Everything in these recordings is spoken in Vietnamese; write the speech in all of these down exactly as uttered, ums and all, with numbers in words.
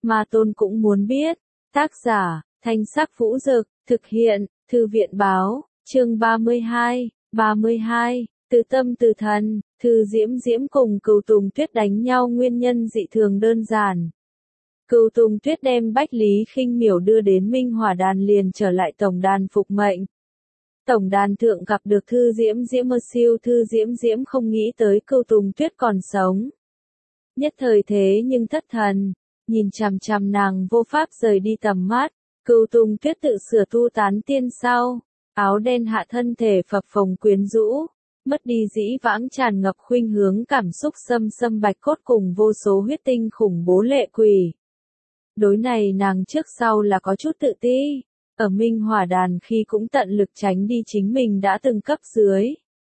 mà Tôn cũng muốn biết. Tác giả, Thanh Sắc Vũ Dực, thực hiện, Thư viện Báo, chương ba mươi hai, ba mươi hai, từ tâm từ thần, Thư Diễm Diễm cùng Cửu Tùng Tuyết đánh nhau nguyên nhân dị thường đơn giản. Cửu Tùng Tuyết đem Bách Lý Khinh Miểu đưa đến Minh Hỏa Đàn liền trở lại tổng đàn phục mệnh. Tổng đàn thượng gặp được Thư Diễm Diễm mơ siêu Thư Diễm Diễm không nghĩ tới Cửu Tùng Tuyết còn sống. Nhất thời thế nhưng thất thần, nhìn chằm chằm nàng vô pháp rời đi tầm mắt. Cửu Tùng Tuyết tự sửa tu tán tiên sau, áo đen hạ thân thể phập phồng quyến rũ, mất đi dĩ vãng tràn ngập khuynh hướng cảm xúc xâm xâm bạch cốt cùng vô số huyết tinh khủng bố lệ quỷ. Đối này nàng trước sau là có chút tự ti, ở Minh Hỏa Đàn khi cũng tận lực tránh đi chính mình đã từng cấp dưới.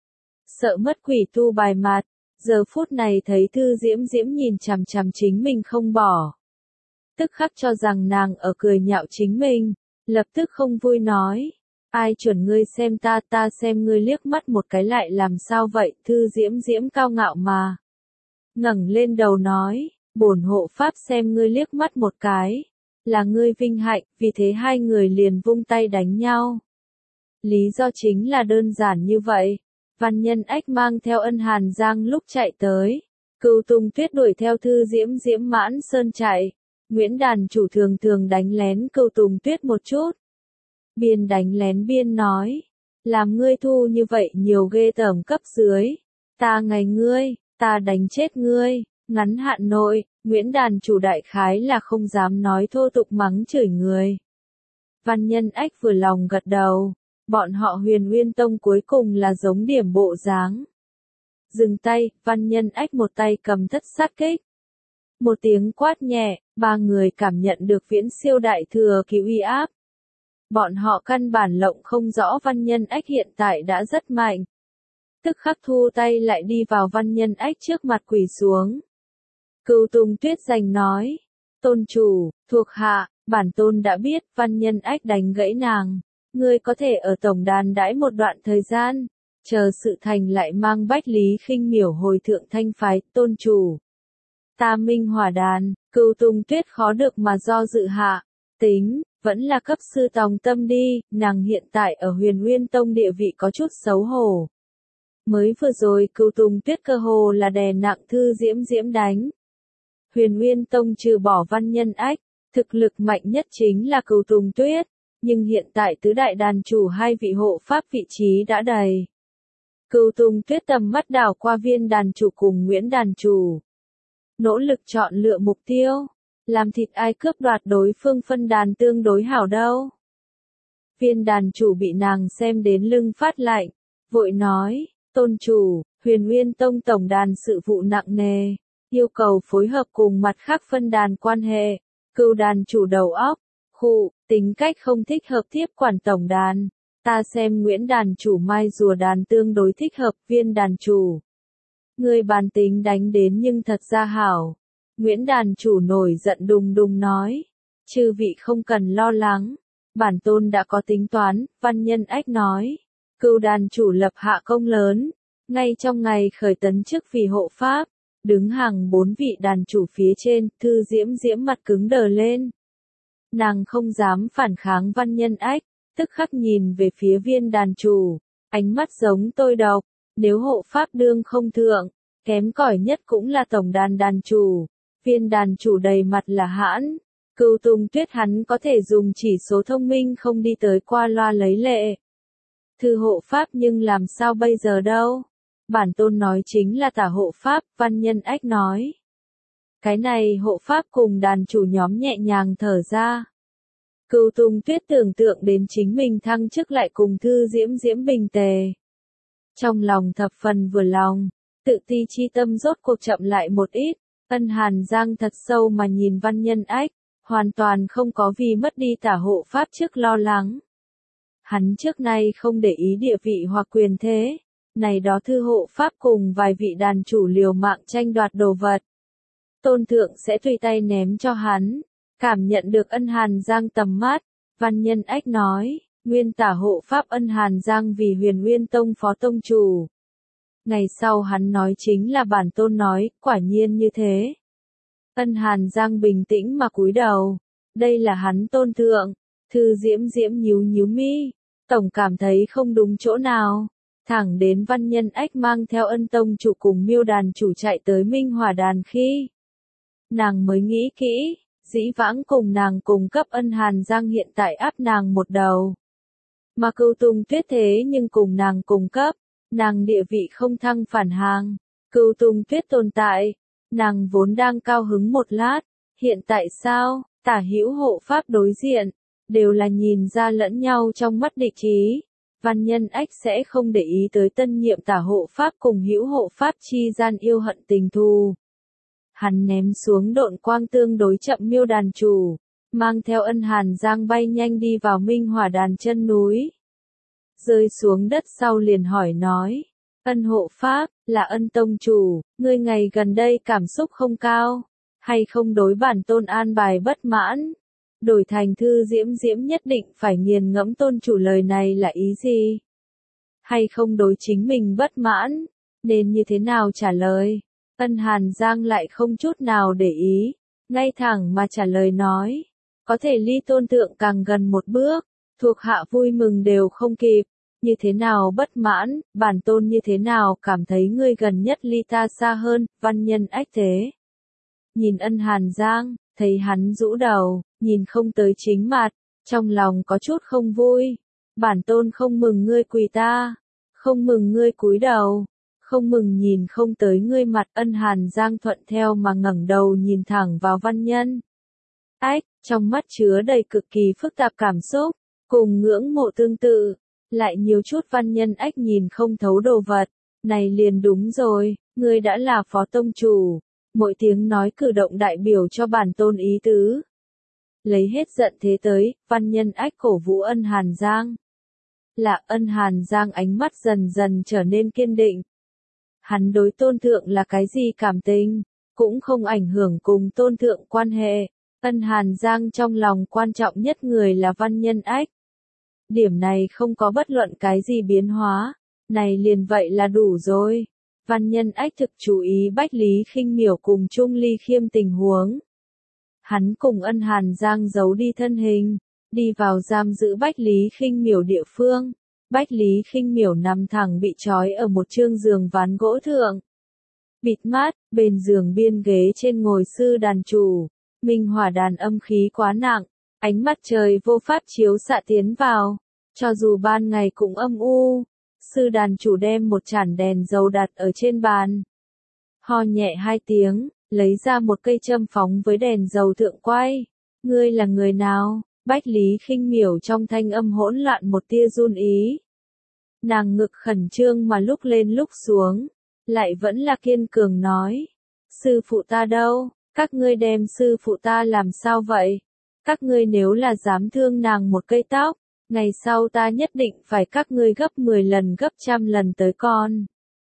Sợ mất quỷ tu bài mặt, giờ phút này thấy Thư Diễm Diễm nhìn chằm chằm chính mình không bỏ. Tức khắc cho rằng nàng ở cười nhạo chính mình, lập tức không vui nói. Ai chuẩn ngươi xem ta ta xem ngươi liếc mắt một cái lại làm sao vậy? Thư Diễm Diễm cao ngạo mà ngẩng lên đầu nói, bổn hộ pháp xem ngươi liếc mắt một cái, là ngươi vinh hạnh, vì thế hai người liền vung tay đánh nhau. Lý do chính là đơn giản như vậy. Văn Nhân Ách mang theo Ân Hàn Giang lúc chạy tới, Cửu Tùng Tuyết đuổi theo Thư Diễm Diễm mãn sơn chạy. Nguyễn đàn chủ thường thường đánh lén Cửu Tùng Tuyết một chút. Biên đánh lén biên nói, làm ngươi thu như vậy nhiều ghê tởm cấp dưới, ta ngày ngươi, ta đánh chết ngươi. Ngắn hạn nội, Nguyễn đàn chủ đại khái là không dám nói thô tục mắng chửi người. Văn Nhân Ách vừa lòng gật đầu, bọn họ Huyền Uyên Tông cuối cùng là giống điểm bộ dáng. Dừng tay, Văn Nhân Ách một tay cầm thất sát kích. Một tiếng quát nhẹ, ba người cảm nhận được viễn siêu đại thừa kỳ uy áp. Bọn họ căn bản lộng không rõ Văn Nhân Ách hiện tại đã rất mạnh. Tức khắc thu tay lại đi vào Văn Nhân Ách trước mặt quỳ xuống. Cửu Tùng Tuyết giành nói, tôn chủ, thuộc hạ, bản tôn đã biết. Văn Nhân Ách đánh gãy nàng, ngươi có thể ở tổng đàn đãi một đoạn thời gian, chờ sự thành lại mang Bách Lý Khinh Miểu hồi thượng thanh phái. Tôn chủ, ta Minh Hỏa Đàn. Cửu Tùng Tuyết khó được mà do dự hạ, tính, vẫn là cấp sư tòng tâm đi, nàng hiện tại ở Huyền Uyên Tông địa vị có chút xấu hổ. Mới vừa rồi Cửu Tùng Tuyết cơ hồ là đè nặng Thư Diễm Diễm đánh. Huyền Uyên Tông trừ bỏ Văn Nhân Ách, thực lực mạnh nhất chính là Cửu Tùng Tuyết, nhưng hiện tại tứ đại đàn chủ hai vị hộ pháp vị trí đã đầy. Cửu Tùng Tuyết tầm mắt đảo qua Viên đàn chủ cùng Nguyễn đàn chủ, nỗ lực chọn lựa mục tiêu, làm thịt ai cướp đoạt đối phương phân đàn tương đối hảo đâu. Viên đàn chủ bị nàng xem đến lưng phát lạnh, vội nói, tôn chủ, Huyền Uyên Tông tổng đàn sự vụ nặng nề, yêu cầu phối hợp cùng mặt khác phân đàn quan hệ. Cửu đàn chủ đầu óc, khụ, tính cách không thích hợp tiếp quản tổng đàn. Ta xem Nguyễn đàn chủ mai rùa đàn tương đối thích hợp. Viên đàn chủ, người bàn tính đánh đến nhưng thật ra hảo. Nguyễn đàn chủ nổi giận đùng đùng nói, chư vị không cần lo lắng, bản tôn đã có tính toán. Văn Nhân Ách nói, Cửu đàn chủ lập hạ công lớn, ngay trong ngày khởi tấn chức vì hộ pháp, đứng hàng bốn vị đàn chủ phía trên. Thư Diễm Diễm mặt cứng đờ lên, nàng không dám phản kháng Văn Nhân Ách, tức khắc nhìn về phía Viên đàn chủ, ánh mắt giống tôi độc, nếu hộ pháp đương không thượng, kém cỏi nhất cũng là tổng đàn đàn chủ. Viên đàn chủ đầy mặt là hãn, Cửu Tùng Tuyết hắn có thể dùng chỉ số thông minh không đi tới qua loa lấy lệ. Thư hộ pháp nhưng làm sao bây giờ đâu? Bản tôn nói chính là tả hộ pháp. Văn Nhân Ách nói. Cái này hộ pháp cùng đàn chủ nhóm nhẹ nhàng thở ra. Cửu Tùng Tuyết tưởng tượng đến chính mình thăng chức lại cùng Thư Diễm Diễm bình tề. Trong lòng thập phần vừa lòng, tự ti chi tâm rốt cuộc chậm lại một ít. Ân Hàn Giang thật sâu mà nhìn Văn Nhân Ách, hoàn toàn không có vì mất đi tả hộ pháp trước lo lắng. Hắn trước nay không để ý địa vị hoặc quyền thế, này đó thư hộ pháp cùng vài vị đàn chủ liều mạng tranh đoạt đồ vật. Tôn thượng sẽ tùy tay ném cho hắn. Cảm nhận được Ân Hàn Giang tầm mắt, Văn Nhân Ách nói, nguyên tả hộ pháp Ân Hàn Giang vì Huyền Uyên Tông phó tông chủ. Ngày sau hắn nói chính là bản tôn nói, quả nhiên như thế. Ân Hàn Giang bình tĩnh mà cúi đầu. Đây là hắn tôn thượng. Thư Diễm Diễm nhíu nhíu mi. Tổng cảm thấy không đúng chỗ nào. Thẳng đến Văn Nhân Ách mang theo Ân tông chủ cùng Miêu đàn chủ chạy tới Minh Hòa đàn khi nàng mới nghĩ kỹ, dĩ vãng cùng nàng cùng cấp Ân Hàn Giang hiện tại áp nàng một đầu. Mà Cửu Tùng Tuyết thế nhưng cùng nàng cùng cấp, nàng địa vị không thăng phản hàng. Cửu Tùng Tuyết tồn tại, nàng vốn đang cao hứng một lát, hiện tại sao, tả hữu hộ pháp đối diện, đều là nhìn ra lẫn nhau trong mắt địch ý. Văn Nhân Ách sẽ không để ý tới tân nhiệm tả hộ pháp cùng hữu hộ pháp chi gian yêu hận tình thù. Hắn ném xuống độn quang tương đối chậm Miêu đàn chủ, mang theo Ân Hàn Giang bay nhanh đi vào Minh Hòa đàn chân núi. Rơi xuống đất sau liền hỏi nói, Ân hộ pháp, là Ân tông chủ, ngươi ngày gần đây cảm xúc không cao, hay không đối bản tôn an bài bất mãn? Đổi thành Thư Diễm Diễm nhất định phải nghiền ngẫm tôn chủ lời này là ý gì? Hay không đối chính mình bất mãn, nên như thế nào trả lời? Ân Hàn Giang lại không chút nào để ý, ngay thẳng mà trả lời nói, có thể ly tôn thượng càng gần một bước, thuộc hạ vui mừng đều không kịp, như thế nào bất mãn, bản tôn như thế nào cảm thấy ngươi gần nhất ly ta xa hơn, Văn Nhân Ách thế. Nhìn Ân Hàn Giang, thấy hắn rũ đầu, nhìn không tới chính mặt, trong lòng có chút không vui, bản tôn không mừng ngươi quỳ ta, không mừng ngươi cúi đầu. Không mừng nhìn không tới ngươi mặt. Ân Hàn Giang thuận theo mà ngẩng đầu nhìn thẳng vào Văn Nhân Ách, trong mắt chứa đầy cực kỳ phức tạp cảm xúc, cùng ngưỡng mộ tương tự, lại nhiều chút Văn Nhân Ách nhìn không thấu đồ vật, này liền đúng rồi, ngươi đã là phó tông chủ, mỗi tiếng nói cử động đại biểu cho bản tôn ý tứ. Lấy hết giận thế tới, Văn Nhân Ách cổ vũ Ân Hàn Giang. Là Ân Hàn Giang ánh mắt dần dần trở nên kiên định. Hắn đối tôn thượng là cái gì cảm tình, cũng không ảnh hưởng cùng tôn thượng quan hệ. Ân Hàn Giang trong lòng quan trọng nhất người là Văn Nhân Ách. Điểm này không có bất luận cái gì biến hóa, này liền vậy là đủ rồi. Văn Nhân Ách thực chú ý Bách Lý Khinh Miểu cùng Trung Ly Khiêm tình huống. Hắn cùng Ân Hàn Giang giấu đi thân hình, đi vào giam giữ Bách Lý Khinh Miểu địa phương. Bách Lý Khinh Miểu nằm thẳng bị trói ở một chương giường ván gỗ thượng. Bịt mắt, bên giường biên ghế trên ngồi sư đàn chủ. Minh Hòa đàn âm khí quá nặng, ánh mặt trời vô pháp chiếu xạ tiến vào. Cho dù ban ngày cũng âm u, sư đàn chủ đem một chản đèn dầu đặt ở trên bàn. Ho nhẹ hai tiếng, lấy ra một cây châm phóng với đèn dầu thượng quay. Ngươi là người nào? Bách Lý Khinh Miểu trong thanh âm hỗn loạn một tia run ý. Nàng ngực khẩn trương mà lúc lên lúc xuống, lại vẫn là kiên cường nói. Sư phụ ta đâu? Các ngươi đem sư phụ ta làm sao vậy? Các ngươi nếu là dám thương nàng một cây tóc, ngày sau ta nhất định phải các ngươi gấp mười lần gấp trăm lần tới con.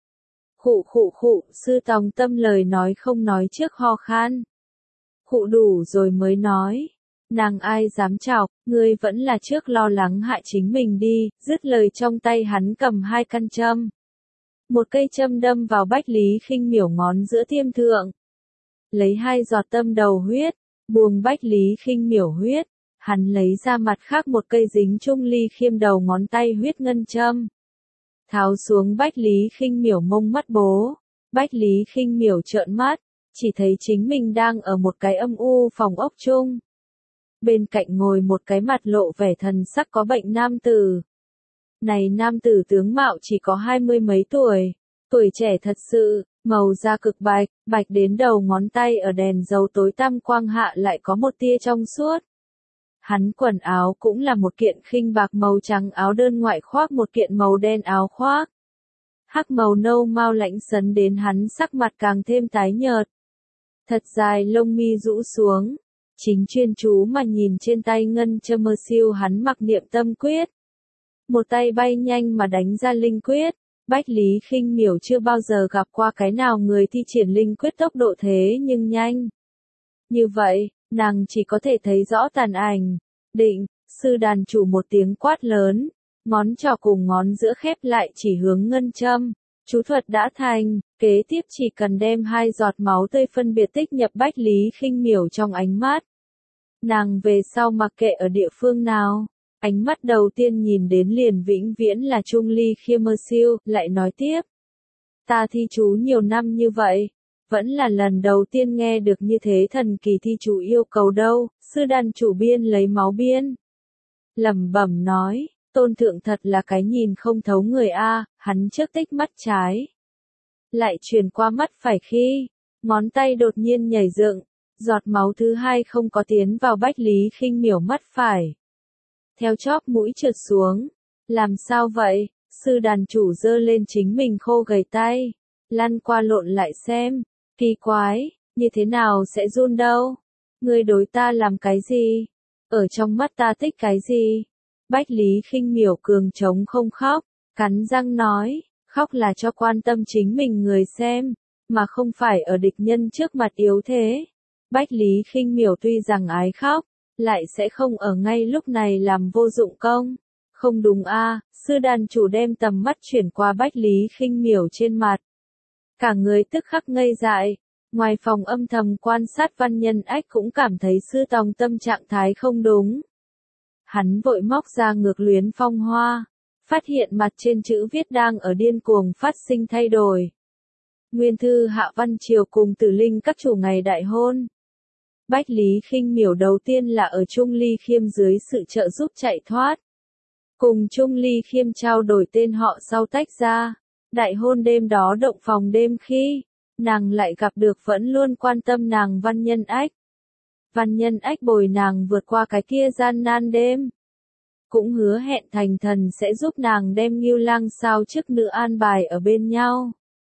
Khụ khụ khụ, sư tòng tâm lời nói không nói trước ho khan. Khụ đủ rồi mới nói. Nàng ai dám chọc, ngươi vẫn là trước lo lắng hại chính mình đi, dứt lời trong tay hắn cầm hai căn châm. Một cây châm đâm vào Bách Lý Khinh Miểu ngón giữa tiêm thượng. Lấy hai giọt tâm đầu huyết, buông Bách Lý Khinh Miểu huyết, hắn lấy ra mặt khác một cây dính Trung Ly Khiêm đầu ngón tay huyết ngân châm. Tháo xuống Bách Lý Khinh Miểu mông mắt bố, Bách Lý Khinh Miểu trợn mắt, chỉ thấy chính mình đang ở một cái âm u phòng ốc chung. Bên cạnh ngồi một cái mặt lộ vẻ thần sắc có bệnh nam tử. Này nam tử tướng mạo chỉ có hai mươi mấy tuổi, tuổi trẻ thật sự, màu da cực bạch, bạch đến đầu ngón tay ở đèn dầu tối tăm quang hạ lại có một tia trong suốt. Hắn quần áo cũng là một kiện khinh bạc màu trắng áo đơn ngoại khoác một kiện màu đen áo khoác. Hắc màu nâu mau lãnh sấn đến hắn sắc mặt càng thêm tái nhợt. Thật dài lông mi rũ xuống. Chính chuyên chú mà nhìn trên tay ngân châm mơ siêu hắn mặc niệm tâm quyết. Một tay bay nhanh mà đánh ra linh quyết. Bách Lý Khinh Miểu chưa bao giờ gặp qua cái nào người thi triển linh quyết tốc độ thế nhưng nhanh. Như vậy, nàng chỉ có thể thấy rõ tàn ảnh. Định, sư đàn chủ một tiếng quát lớn, ngón trỏ cùng ngón giữa khép lại chỉ hướng ngân châm. Chú thuật đã thành, kế tiếp chỉ cần đem hai giọt máu tươi phân biệt tích nhập Bách Lý Khinh Miểu trong ánh mắt. Nàng về sau mặc kệ ở địa phương nào, ánh mắt đầu tiên nhìn đến liền vĩnh viễn là Trung Ly Khiêm Mơ Siêu, lại nói tiếp. Ta thi chú nhiều năm như vậy, vẫn là lần đầu tiên nghe được như thế thần kỳ thi chú yêu cầu đâu, sư đàn chủ biên lấy máu biên. Lẩm bẩm nói, Tôn thượng thật là cái nhìn không thấu người a, hắn trước tích mắt trái. Lại truyền qua mắt phải khi, ngón tay đột nhiên nhảy dựng, giọt máu thứ hai không có tiến vào Bách Lý Khinh Miểu mắt phải. Theo chóp mũi trượt xuống, làm sao vậy, sư đàn chủ giơ lên chính mình khô gầy tay, lăn qua lộn lại xem, kỳ quái, như thế nào sẽ run đâu, ngươi đối ta làm cái gì, ở trong mắt ta tích cái gì. Bách Lý Khinh Miểu cường trống không khóc, cắn răng nói, khóc là cho quan tâm chính mình người xem, mà không phải ở địch nhân trước mặt yếu thế. Bách Lý Khinh Miểu tuy rằng ái khóc, lại sẽ không ở ngay lúc này làm vô dụng công. Không đúng a, sư đàn chủ đem tầm mắt chuyển qua Bách Lý Khinh Miểu trên mặt. Cả người tức khắc ngây dại, ngoài phòng âm thầm quan sát Văn Nhân Ách cũng cảm thấy sư tòng tâm trạng thái không đúng. Hắn vội móc ra ngược luyến phong hoa, phát hiện mặt trên chữ viết đang ở điên cuồng phát sinh thay đổi. Nguyên thư Hạ Văn Triều cùng Tử Linh các chủ ngày đại hôn. Bách Lý Khinh Miểu đầu tiên là ở Trung Ly Khiêm dưới sự trợ giúp chạy thoát. Cùng Trung Ly Khiêm trao đổi tên họ sau tách ra. Đại hôn đêm đó động phòng đêm khi, nàng lại gặp được vẫn luôn quan tâm nàng Văn Nhân Ách. Văn Nhân Ách bồi nàng vượt qua cái kia gian nan đêm. Cũng hứa hẹn thành thần sẽ giúp nàng đem Ngưu Lang sao chức nữ an bài ở bên nhau.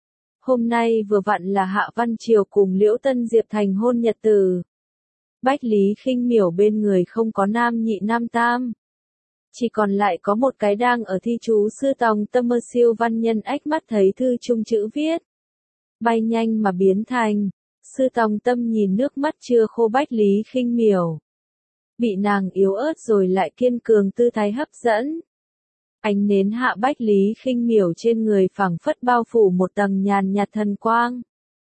Hôm nay vừa vặn là Hạ Văn Triều cùng Liễu Tân Diệp thành hôn nhật tử. Bách Lý Khinh Miểu bên người không có nam nhị nam tam. Chỉ còn lại có một cái đang ở thi chú sư tòng tâm Mơ Siêu. Văn Nhân Ách mắt thấy thư chung chữ viết. Bay nhanh mà biến thành, sư tòng tâm nhìn nước mắt chưa khô Bách Lý Khinh Miểu. Bị nàng yếu ớt rồi lại kiên cường tư thái hấp dẫn. Ánh nến hạ Bách Lý Khinh Miểu trên người phảng phất bao phủ một tầng nhàn nhạt thần quang.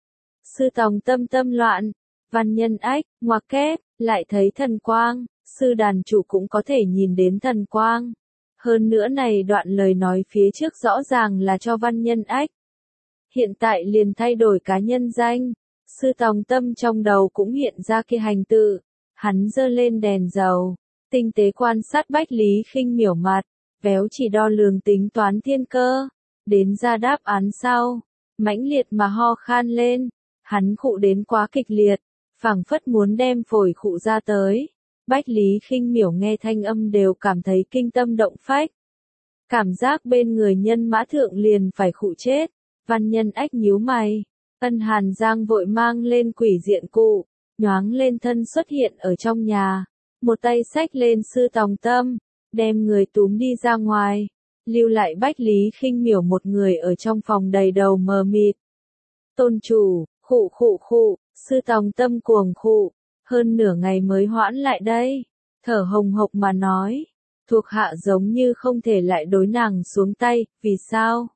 Sư tòng tâm tâm loạn, Văn Nhân Ách, ngoặc kép, lại thấy thần quang, sư đàn chủ cũng có thể nhìn đến thần quang. Hơn nữa này đoạn lời nói phía trước rõ ràng là cho Văn Nhân Ách. Hiện tại liền thay đổi cá nhân danh, sư tòng tâm trong đầu cũng hiện ra kia hành tự. Hắn giơ lên đèn dầu, tinh tế quan sát Bách Lý Khinh Miểu mặt, véo chỉ đo lường tính toán thiên cơ, đến ra đáp án sau, mãnh liệt mà ho khan lên, hắn khụ đến quá kịch liệt, phảng phất muốn đem phổi khụ ra tới. Bách Lý Khinh Miểu nghe thanh âm đều cảm thấy kinh tâm động phách. Cảm giác bên người nhân mã thượng liền phải khụ chết, Văn Nhân Ách nhíu mày, Ân Hàn Giang vội mang lên quỷ diện cụ. Nhoáng lên thân xuất hiện ở trong nhà, một tay xách lên sư tòng tâm, đem người túm đi ra ngoài, lưu lại Bách Lý Khinh Miểu một người ở trong phòng đầy đầu mờ mịt. Tôn chủ, khụ khụ khụ, sư tòng tâm cuồng khụ, hơn nửa ngày mới hoãn lại đây, thở hồng hộc mà nói, thuộc hạ giống như không thể lại đối nàng xuống tay, vì sao?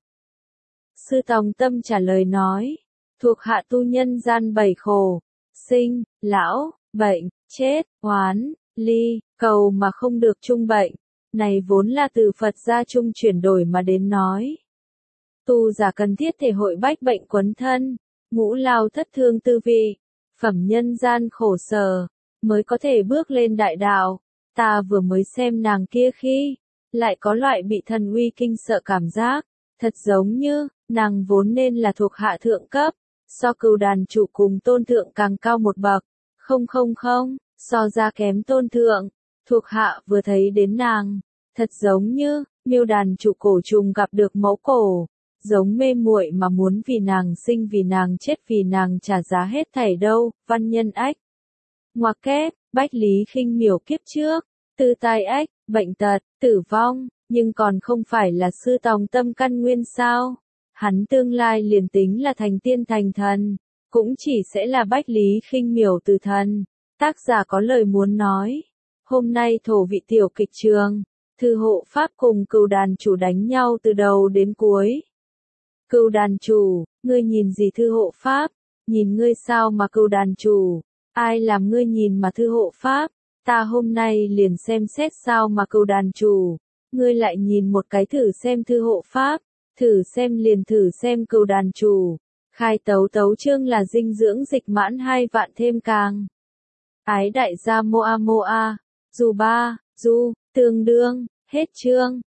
Sư tòng tâm trả lời nói, thuộc hạ tu nhân gian bảy khổ. Sinh, lão, bệnh, chết, oán, ly, cầu mà không được chung bệnh. Này vốn là từ Phật gia chung chuyển đổi mà đến nói. Tu giả cần thiết thể hội bách bệnh quấn thân, ngũ lao thất thương tư vị, phẩm nhân gian khổ sở, mới có thể bước lên đại đạo. Ta vừa mới xem nàng kia khi, lại có loại bị thần uy kinh sợ cảm giác, thật giống như, nàng vốn nên là thuộc hạ thượng cấp. So cừu đàn chủ cùng tôn thượng càng cao một bậc, không không không, so ra kém tôn thượng, thuộc hạ vừa thấy đến nàng, thật giống như, miêu đàn chủ cổ trùng gặp được mẫu cổ, giống mê muội mà muốn vì nàng sinh vì nàng chết vì nàng trả giá hết thảy đâu. Văn Nhân Ách, ngoặc kép, Bách Lý Khinh Miểu kiếp trước, tư tai ách, bệnh tật, tử vong, nhưng còn không phải là sư tòng tâm căn nguyên sao? Hắn tương lai liền tính là thành tiên thành thần, cũng chỉ sẽ là Bách Lý Khinh Miểu từ thần. Tác giả có lời muốn nói. Hôm nay thổ vị tiểu kịch trường, thư hộ pháp cùng cừu đàn chủ đánh nhau từ đầu đến cuối. Cừu đàn chủ, ngươi nhìn gì thư hộ pháp? Nhìn ngươi sao mà cừu đàn chủ? Ai làm ngươi nhìn mà thư hộ pháp? Ta hôm nay liền xem xét sao mà cừu đàn chủ. Ngươi lại nhìn một cái thử xem thư hộ pháp. Thử xem liền thử xem cừu đàn chủ. Khai tấu tấu chương là dinh dưỡng dịch mãn hai vạn thêm càng. Ái đại gia Moa Moa. Dù ba, du, tương đương, hết chương.